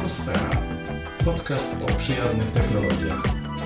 Makosfera. Podcast o przyjaznych technologiach.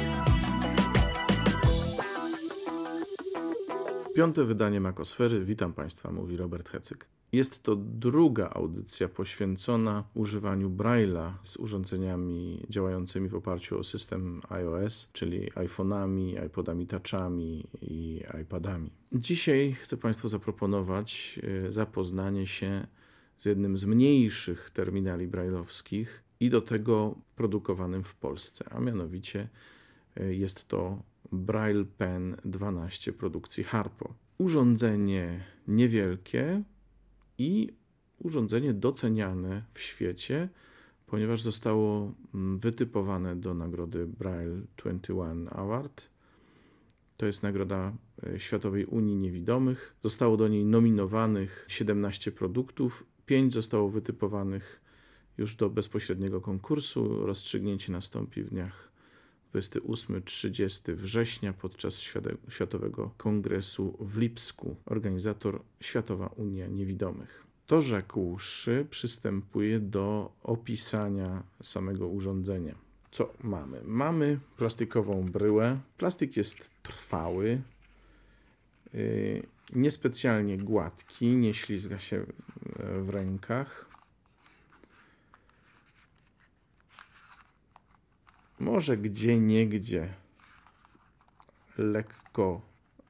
Piąte wydanie Makosfery. Witam Państwa, mówi Robert Hecyk. Jest to druga audycja poświęcona używaniu Braille'a z urządzeniami działającymi w oparciu o system iOS, czyli iPhone'ami, iPodami Touchami i iPadami. Dzisiaj chcę Państwu zaproponować zapoznanie się z jednym z mniejszych terminali braille'owskich i do tego produkowanym w Polsce, a mianowicie jest to Braille Pen 12 produkcji Harpo. Urządzenie niewielkie i urządzenie doceniane w świecie, ponieważ zostało wytypowane do nagrody Braille 21 Award. To jest nagroda Światowej Unii Niewidomych. Zostało do niej nominowanych 17 produktów, 5 zostało wytypowanych już do bezpośredniego konkursu. Rozstrzygnięcie nastąpi w dniach 28-30 września podczas Światowego Kongresu w Lipsku. Organizator Światowa Unia Niewidomych. To rzekłszy, przystępuję do opisania samego urządzenia. Co mamy? Mamy plastikową bryłę. Plastik jest trwały, niespecjalnie gładki, nie ślizga się w rękach. Może gdzieniegdzie lekko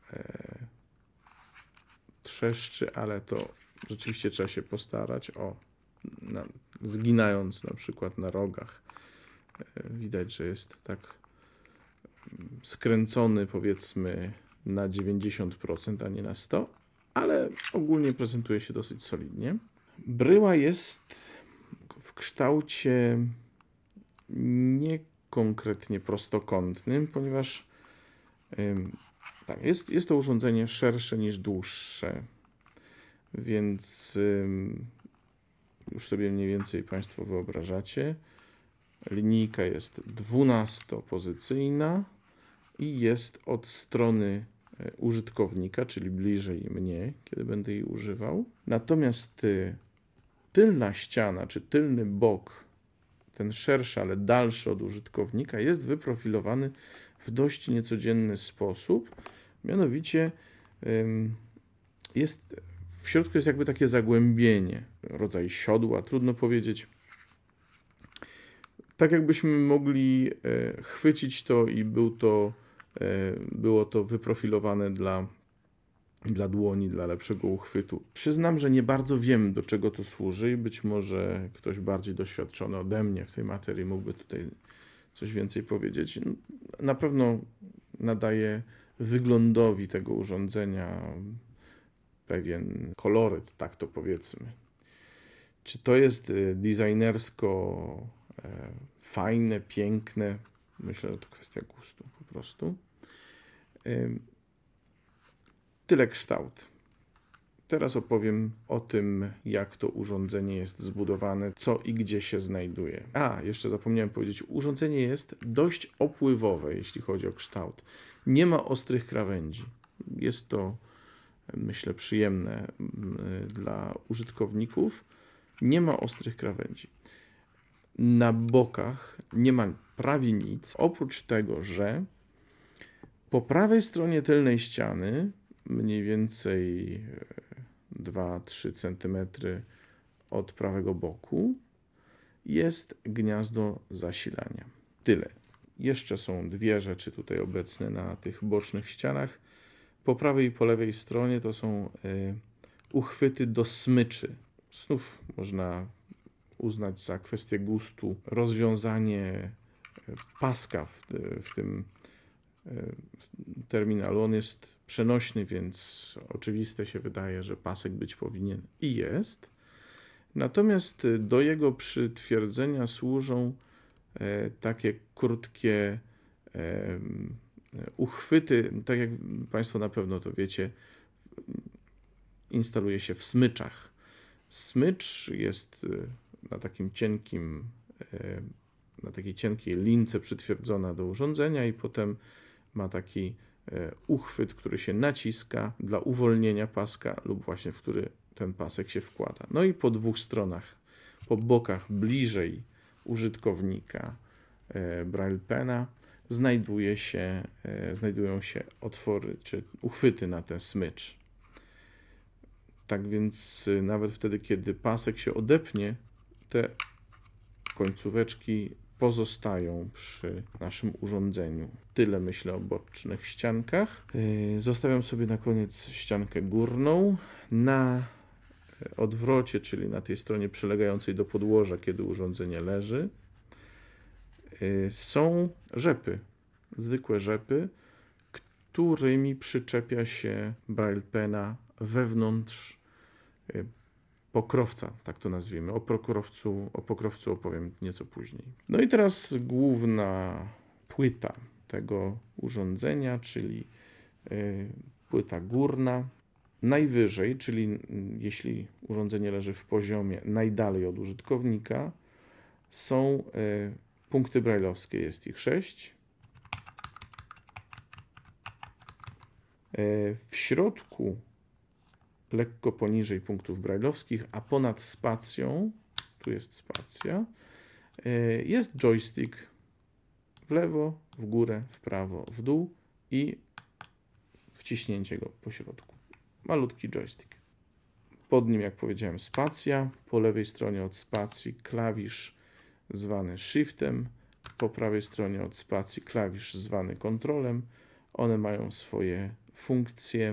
trzeszczy, ale to rzeczywiście trzeba się postarać. Zginając na przykład na rogach, widać, że jest tak skręcony, powiedzmy, na 90%, a nie na 100%, ale ogólnie prezentuje się dosyć solidnie. Bryła jest w kształcie nie konkretnie prostokątnym, ponieważ jest to urządzenie szersze niż dłuższe, więc już sobie mniej więcej Państwo wyobrażacie. Linijka jest 12-pozycyjna i jest od strony użytkownika, czyli bliżej mnie, kiedy będę jej używał. Natomiast tylna ściana, czy tylny bok, ten szerszy, ale dalszy od użytkownika, jest wyprofilowany w dość niecodzienny sposób. Mianowicie w środku jest jakby takie zagłębienie, rodzaj siodła, trudno powiedzieć. Tak jakbyśmy mogli chwycić to i było to wyprofilowane dla dłoni, dla lepszego uchwytu. Przyznam, że nie bardzo wiem, do czego to służy i być może ktoś bardziej doświadczony ode mnie w tej materii mógłby tutaj coś więcej powiedzieć. Na pewno nadaje wyglądowi tego urządzenia pewien koloryt, tak to powiedzmy. Czy to jest designersko fajne, piękne? Myślę, że to kwestia gustu po prostu. Tyle kształt. Teraz opowiem o tym, jak to urządzenie jest zbudowane, co i gdzie się znajduje. Jeszcze zapomniałem powiedzieć, urządzenie jest dość opływowe, jeśli chodzi o kształt. Nie ma ostrych krawędzi. Jest to, myślę, przyjemne dla użytkowników. Nie ma ostrych krawędzi. Na bokach nie ma prawie nic, oprócz tego, że po prawej stronie tylnej ściany, mniej więcej 2-3 cm od prawego boku, jest gniazdo zasilania. Tyle. Jeszcze są dwie rzeczy tutaj obecne na tych bocznych ścianach. Po prawej i po lewej stronie to są uchwyty do smyczy. Znów można uznać za kwestię gustu rozwiązanie paska w tym terminalu. On jest przenośny, więc oczywiste się wydaje, że pasek być powinien i jest. Natomiast do jego przytwierdzenia służą takie krótkie uchwyty, tak jak Państwo na pewno to wiecie, instaluje się w smyczach. Smycz jest na takiej cienkiej lince przytwierdzona do urządzenia i potem ma taki uchwyt, który się naciska dla uwolnienia paska lub właśnie w który ten pasek się wkłada. No i po dwóch stronach, po bokach bliżej użytkownika Braille Pena znajdują się otwory czy uchwyty na ten smycz. Tak więc nawet wtedy, kiedy pasek się odepnie, te końcóweczki pozostają przy naszym urządzeniu. Tyle myślę o bocznych ściankach. Zostawiam sobie na koniec ściankę górną. Na odwrocie, czyli na tej stronie przylegającej do podłoża, kiedy urządzenie leży, są rzepy, zwykłe rzepy, którymi przyczepia się Braille Pena wewnątrz pokrowca, tak to nazwijmy. O pokrowcu opowiem nieco później. No i teraz główna płyta tego urządzenia, czyli płyta górna. Najwyżej, czyli jeśli urządzenie leży w poziomie najdalej od użytkownika, są punkty brajlowskie, jest ich 6. W środku, lekko poniżej punktów brajlowskich, a ponad spacją, tu jest spacja, jest joystick w lewo, w górę, w prawo, w dół i wciśnięcie go po środku. Malutki joystick. Pod nim, jak powiedziałem, spacja. Po lewej stronie od spacji klawisz zwany shiftem. Po prawej stronie od spacji klawisz zwany kontrolem. One mają swoje funkcje,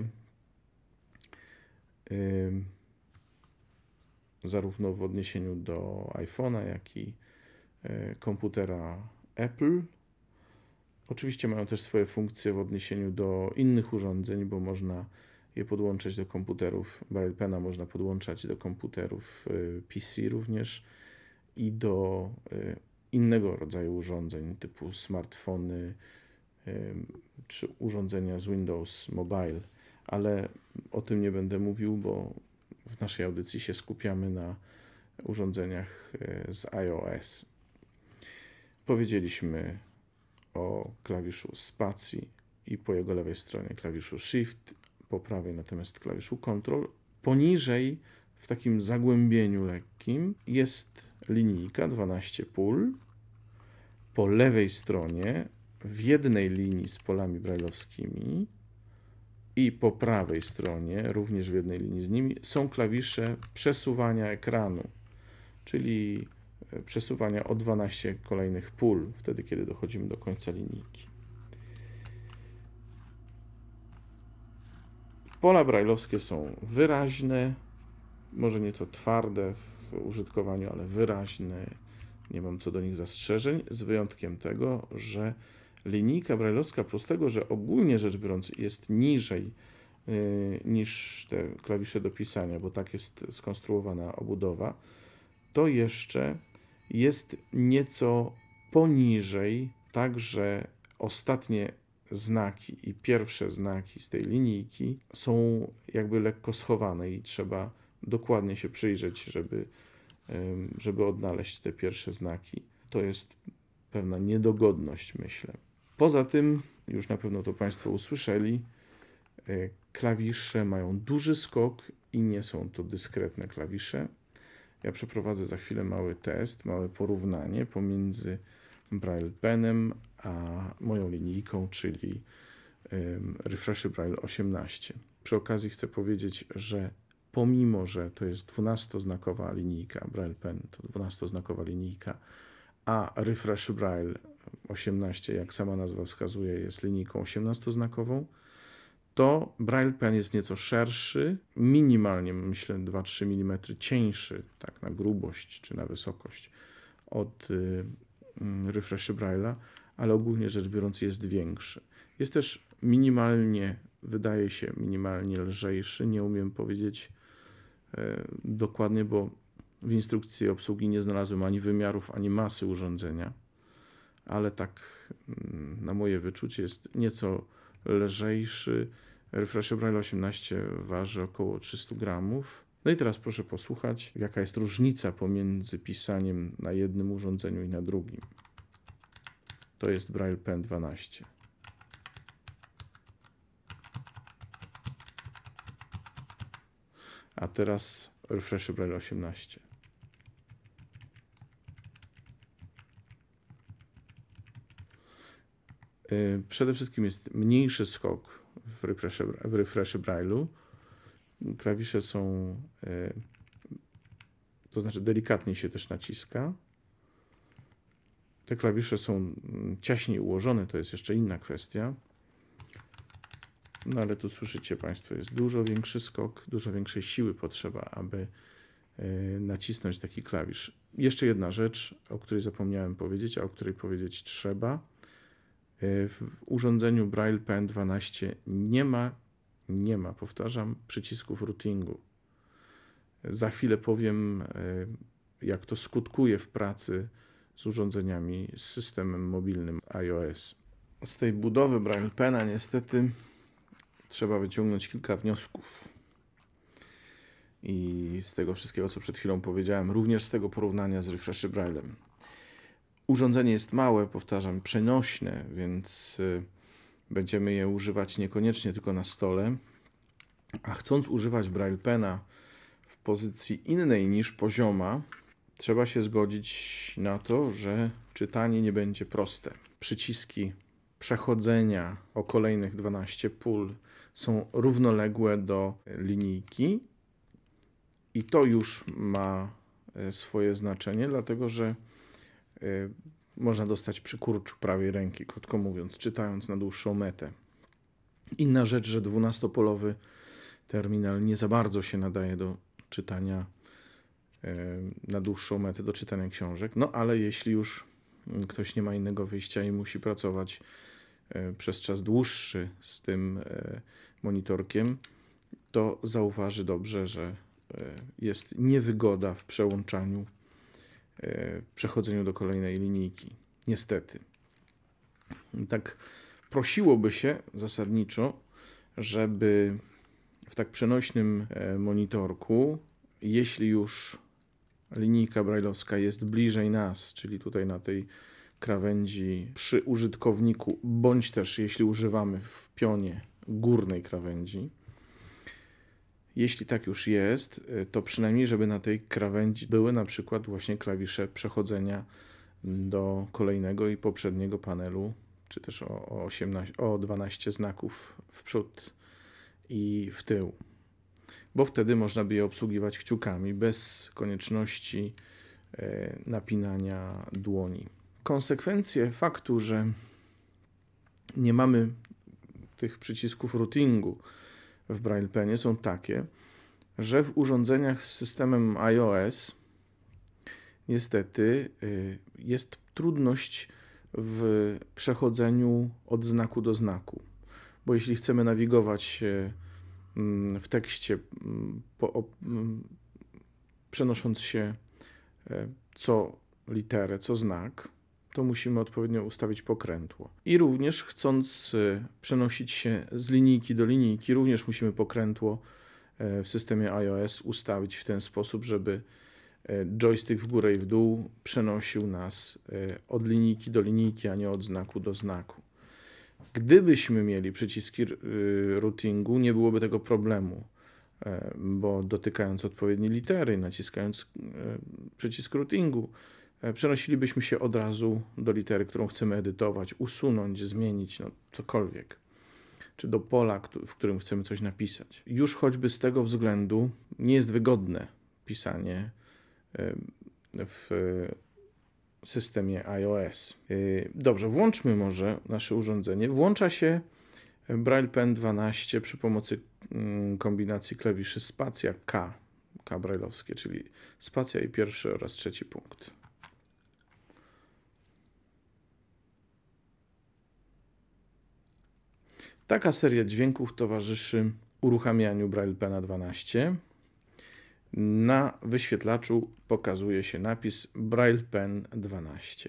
zarówno w odniesieniu do iPhone'a, jak i komputera Apple. Oczywiście mają też swoje funkcje w odniesieniu do innych urządzeń, bo można je podłączać do komputerów. Braille Pena można podłączać do komputerów PC również i do innego rodzaju urządzeń typu smartfony czy urządzenia z Windows Mobile, ale o tym nie będę mówił, bo w naszej audycji się skupiamy na urządzeniach z iOS. Powiedzieliśmy o klawiszu spacji i po jego lewej stronie klawiszu Shift, po prawej natomiast klawiszu Control. Poniżej, w takim zagłębieniu lekkim, jest linijka 12 pól. Po lewej stronie, w jednej linii z polami brajlowskimi i po prawej stronie, również w jednej linii z nimi, są klawisze przesuwania ekranu, czyli przesuwania o 12 kolejnych pól, wtedy kiedy dochodzimy do końca linijki. Pola brajlowskie są wyraźne, może nieco twarde w użytkowaniu, ale wyraźne. Nie mam co do nich zastrzeżeń, z wyjątkiem tego, że linijka brajlowska, plus tego, że ogólnie rzecz biorąc jest niżej niż te klawisze do pisania, bo tak jest skonstruowana obudowa, to jeszcze jest nieco poniżej, tak że ostatnie znaki i pierwsze znaki z tej linijki są jakby lekko schowane i trzeba dokładnie się przyjrzeć, żeby odnaleźć te pierwsze znaki. To jest pewna niedogodność, myślę. Poza tym, już na pewno to Państwo usłyszeli, klawisze mają duży skok i nie są to dyskretne klawisze. Ja przeprowadzę za chwilę mały test, małe porównanie pomiędzy Braille Penem a moją linijką, czyli Refresh Braille 18. Przy okazji chcę powiedzieć, że pomimo, że to jest 12-znakowa linijka, Braille Pen to 12-znakowa linijka, a Refresh Braille 18, jak sama nazwa wskazuje, jest linijką 18-znakową, to Braille Pen jest nieco szerszy, minimalnie, myślę, 2-3 mm cieńszy, tak na grubość czy na wysokość od Refresh Braille'a, ale ogólnie rzecz biorąc jest większy. Jest też minimalnie, wydaje się, minimalnie lżejszy. Nie umiem powiedzieć dokładnie, bo w instrukcji obsługi nie znalazłem ani wymiarów, ani masy urządzenia, ale tak na moje wyczucie jest nieco lżejszy. Refresh Braille 18 waży około 300 gramów. No i teraz proszę posłuchać, jaka jest różnica pomiędzy pisaniem na jednym urządzeniu i na drugim. To jest Braille Pen 12. A teraz Refresh Braille 18. Przede wszystkim jest mniejszy skok w refresh Braille'u. Klawisze są, to znaczy delikatniej się też naciska. Te klawisze są ciaśniej ułożone, to jest jeszcze inna kwestia. No ale tu słyszycie Państwo, jest dużo większy skok, dużo większej siły potrzeba, aby nacisnąć taki klawisz. Jeszcze jedna rzecz, o której zapomniałem powiedzieć, a o której powiedzieć trzeba. W urządzeniu Braille Pen 12 nie ma, powtarzam, przycisków routingu. Za chwilę powiem, jak to skutkuje w pracy z urządzeniami z systemem mobilnym iOS. Z tej budowy Braille Pena niestety trzeba wyciągnąć kilka wniosków. I z tego wszystkiego, co przed chwilą powiedziałem, również z tego porównania z Refresh Braille'em. Urządzenie jest małe, powtarzam, przenośne, więc będziemy je używać niekoniecznie tylko na stole, a chcąc używać Braille Pena w pozycji innej niż pozioma, trzeba się zgodzić na to, że czytanie nie będzie proste. Przyciski przechodzenia o kolejnych 12 pól są równoległe do linijki i to już ma swoje znaczenie, dlatego że można dostać przykurczu prawej ręki, krótko mówiąc, czytając na dłuższą metę. Inna rzecz, że 12-polowy terminal nie za bardzo się nadaje do czytania na dłuższą metę, do czytania książek, no ale jeśli już ktoś nie ma innego wyjścia i musi pracować przez czas dłuższy z tym monitorkiem, to zauważy dobrze, że jest niewygoda w przełączaniu, przechodzeniu do kolejnej linijki. Niestety. Tak prosiłoby się zasadniczo, żeby w tak przenośnym monitorku, jeśli już linijka brajlowska jest bliżej nas, czyli tutaj na tej krawędzi przy użytkowniku, bądź też jeśli używamy w pionie górnej krawędzi, jeśli tak już jest, to przynajmniej, żeby na tej krawędzi były na przykład właśnie klawisze przechodzenia do kolejnego i poprzedniego panelu, czy też o 12 znaków w przód i w tył. Bo wtedy można by je obsługiwać kciukami bez konieczności napinania dłoni. Konsekwencje faktu, że nie mamy tych przycisków routingu w Braille Penie są takie, że w urządzeniach z systemem iOS niestety jest trudność w przechodzeniu od znaku do znaku. Bo jeśli chcemy nawigować w tekście, przenosząc się co literę, co znak, to musimy odpowiednio ustawić pokrętło. I również chcąc przenosić się z linijki do linijki, również musimy pokrętło w systemie iOS ustawić w ten sposób, żeby joystick w górę i w dół przenosił nas od linijki do linijki, a nie od znaku do znaku. Gdybyśmy mieli przyciski routingu, nie byłoby tego problemu, bo dotykając odpowiedniej litery, naciskając przycisk routingu, przenosilibyśmy się od razu do litery, którą chcemy edytować, usunąć, zmienić, no cokolwiek, czy do pola, w którym chcemy coś napisać. Już choćby z tego względu nie jest wygodne pisanie w systemie iOS. Dobrze, włączmy może nasze urządzenie. Włącza się Braille Pen 12 przy pomocy kombinacji klawiszy spacja K brailleowskie, czyli spacja i pierwszy oraz trzeci punkt. Taka seria dźwięków towarzyszy uruchamianiu Braille Pena 12. Na wyświetlaczu pokazuje się napis Braille Pen 12.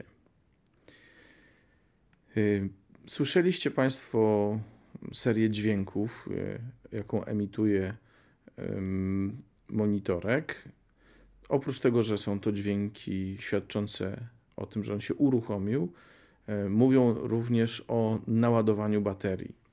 Słyszeliście Państwo serię dźwięków, jaką emituje monitorek. Oprócz tego, że są to dźwięki świadczące o tym, że on się uruchomił, mówią również o naładowaniu baterii.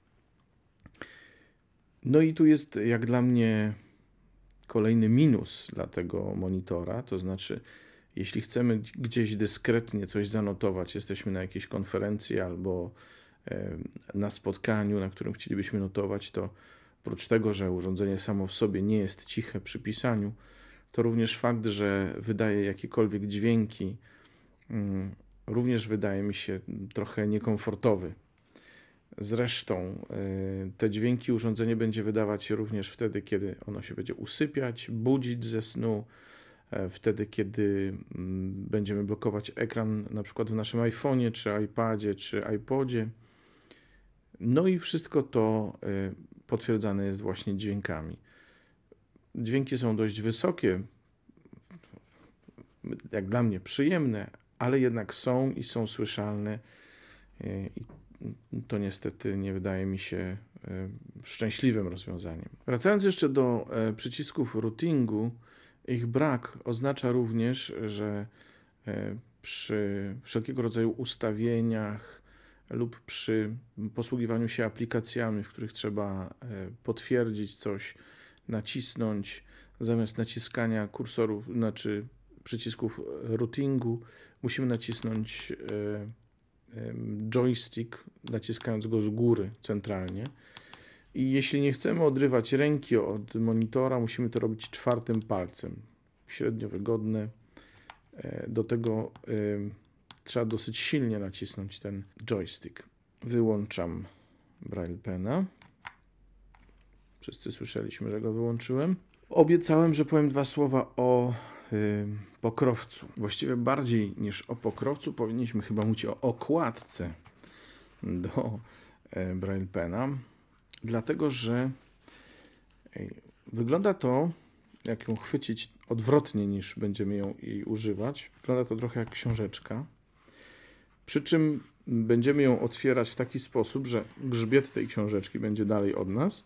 No i tu jest, jak dla mnie, kolejny minus dla tego monitora, to znaczy, jeśli chcemy gdzieś dyskretnie coś zanotować, jesteśmy na jakiejś konferencji albo na spotkaniu, na którym chcielibyśmy notować, to oprócz tego, że urządzenie samo w sobie nie jest ciche przy pisaniu, to również fakt, że wydaje jakiekolwiek dźwięki, również wydaje mi się trochę niekomfortowy. Zresztą te dźwięki urządzenie będzie wydawać również wtedy, kiedy ono się będzie usypiać, budzić ze snu, wtedy, kiedy będziemy blokować ekran na przykład w naszym iPhone'ie, czy iPadzie, czy iPodzie. No i wszystko to potwierdzane jest właśnie dźwiękami. Dźwięki są dość wysokie, jak dla mnie przyjemne, ale jednak są i są słyszalne i to niestety nie wydaje mi się szczęśliwym rozwiązaniem. Wracając jeszcze do przycisków routingu, ich brak oznacza również, że przy wszelkiego rodzaju ustawieniach lub przy posługiwaniu się aplikacjami, w których trzeba potwierdzić coś, nacisnąć, zamiast naciskania kursorów, znaczy przycisków routingu, musimy nacisnąć joystick, naciskając go z góry centralnie. I jeśli nie chcemy odrywać ręki od monitora, musimy to robić 4. palcem. Średnio wygodne. Do tego trzeba dosyć silnie nacisnąć ten joystick. Wyłączam Braille Pena. Wszyscy słyszeliśmy, że go wyłączyłem. Obiecałem, że powiem 2 słowa o pokrowcu. Właściwie bardziej niż o pokrowcu powinniśmy chyba mówić o okładce do Braille Pena, dlatego że wygląda to, jak ją chwycić odwrotnie niż będziemy jej używać, wygląda to trochę jak książeczka, przy czym będziemy ją otwierać w taki sposób, że grzbiet tej książeczki będzie dalej od nas.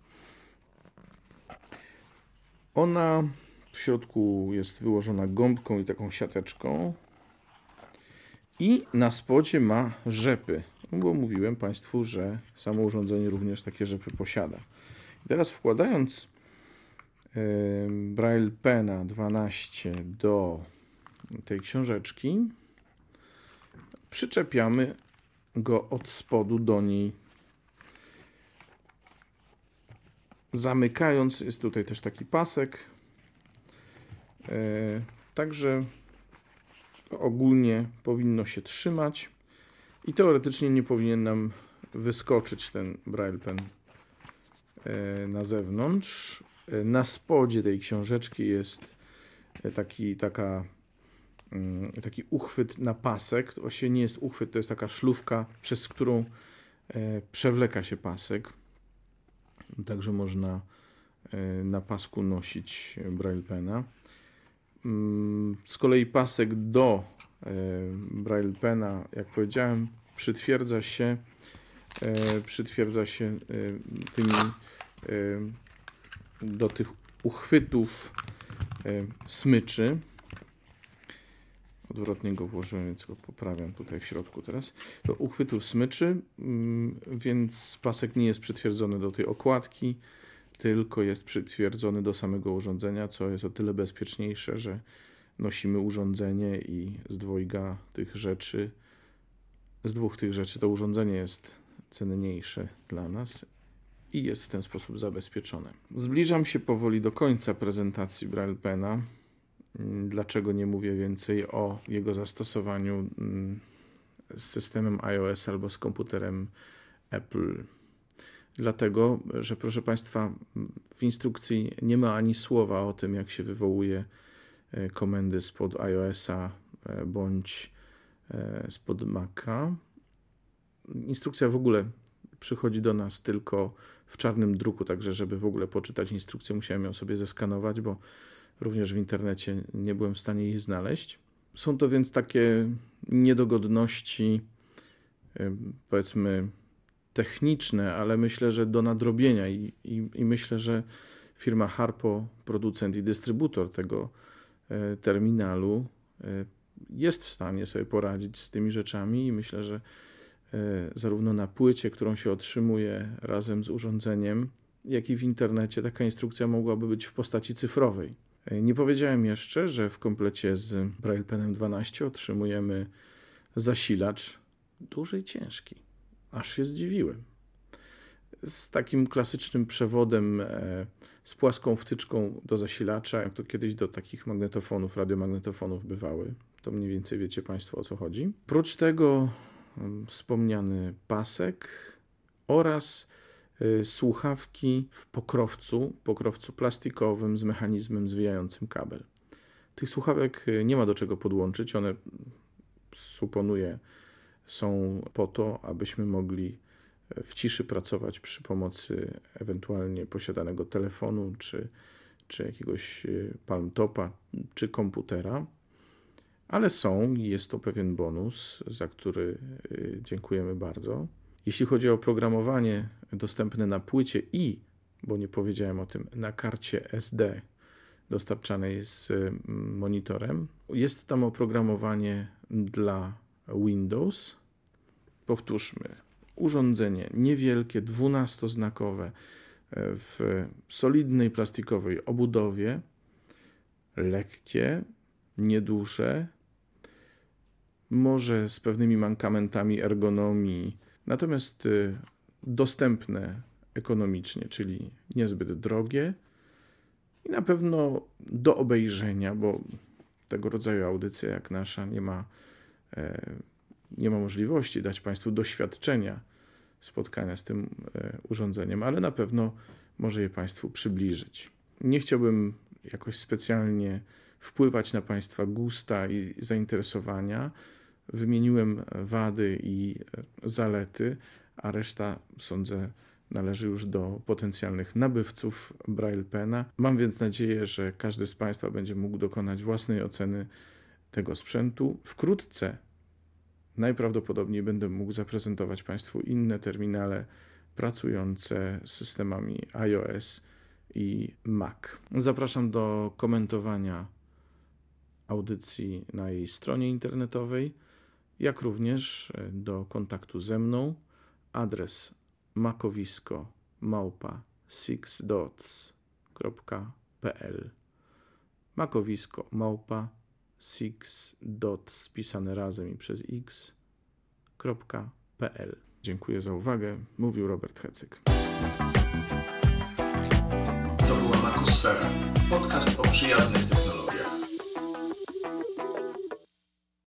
Ona w środku jest wyłożona gąbką i taką siateczką i na spodzie ma rzepy, bo mówiłem Państwu, że samo urządzenie również takie rzepy posiada. I teraz wkładając Braille Pena 12 do tej książeczki, przyczepiamy go od spodu do niej. Zamykając, jest tutaj też taki pasek, także ogólnie powinno się trzymać i teoretycznie nie powinien nam wyskoczyć ten Braille Pen na zewnątrz. Na spodzie tej książeczki jest taki uchwyt na pasek. To właściwie nie jest uchwyt, to jest taka szlufka, przez którą przewleka się pasek. Także można na pasku nosić Braille Pena. Z kolei pasek do Braille Pena, jak powiedziałem, przytwierdza się tymi do tych uchwytów smyczy. Odwrotnie go włożyłem, więc go poprawiam tutaj w środku teraz. Do uchwytów smyczy, więc pasek nie jest przytwierdzony do tej okładki, tylko jest przytwierdzony do samego urządzenia, co jest o tyle bezpieczniejsze, że nosimy urządzenie i z dwóch tych rzeczy to urządzenie jest cenniejsze dla nas i jest w ten sposób zabezpieczone. Zbliżam się powoli do końca prezentacji Braille Pena. Dlaczego nie mówię więcej o jego zastosowaniu z systemem iOS albo z komputerem Apple? Dlatego, że proszę Państwa, w instrukcji nie ma ani słowa o tym, jak się wywołuje komendy spod iOS-a bądź spod Maca. Instrukcja w ogóle przychodzi do nas tylko w czarnym druku, także żeby w ogóle poczytać instrukcję, musiałem ją sobie zeskanować, bo również w internecie nie byłem w stanie jej znaleźć. Są to więc takie niedogodności, powiedzmy, techniczne, ale myślę, że do nadrobienia i myślę, że firma Harpo, producent i dystrybutor tego terminalu, jest w stanie sobie poradzić z tymi rzeczami i myślę, że zarówno na płycie, którą się otrzymuje razem z urządzeniem, jak i w internecie taka instrukcja mogłaby być w postaci cyfrowej. Nie powiedziałem jeszcze, że w komplecie z Braille Penem 12 otrzymujemy zasilacz duży i ciężki. Aż się zdziwiłem. Z takim klasycznym przewodem z płaską wtyczką do zasilacza, jak to kiedyś do takich magnetofonów, radiomagnetofonów bywały. To mniej więcej wiecie Państwo, o co chodzi. Prócz tego wspomniany pasek oraz słuchawki w pokrowcu plastikowym z mechanizmem zwijającym kabel. Tych słuchawek nie ma do czego podłączyć, one, suponuję, są po to, abyśmy mogli w ciszy pracować przy pomocy ewentualnie posiadanego telefonu, czy jakiegoś palmtopa, czy komputera. Ale jest to pewien bonus, za który dziękujemy bardzo. Jeśli chodzi o oprogramowanie dostępne na płycie bo nie powiedziałem o tym, na karcie SD dostarczanej z monitorem, jest tam oprogramowanie dla Windows. Powtórzmy, urządzenie niewielkie, 12-znakowe, w solidnej plastikowej obudowie, lekkie, nieduże, może z pewnymi mankamentami ergonomii, natomiast dostępne ekonomicznie, czyli niezbyt drogie i na pewno do obejrzenia, bo tego rodzaju audycja jak nasza nie ma możliwości dać Państwu doświadczenia spotkania z tym urządzeniem, ale na pewno może je Państwu przybliżyć. Nie chciałbym jakoś specjalnie wpływać na Państwa gusta i zainteresowania. Wymieniłem wady i zalety, a reszta, sądzę, należy już do potencjalnych nabywców Braille Pena. Mam więc nadzieję, że każdy z Państwa będzie mógł dokonać własnej oceny tego sprzętu. Wkrótce najprawdopodobniej będę mógł zaprezentować Państwu inne terminale pracujące z systemami iOS i Mac. Zapraszam do komentowania audycji na jej stronie internetowej, jak również do kontaktu ze mną. Adres makowisko@sixdots.pl makowisko@sixdots spisane razem i przez x.pl. Dziękuję za uwagę. Mówił Robert Hecyk. To była Makosfera, podcast o przyjaznych technologiach.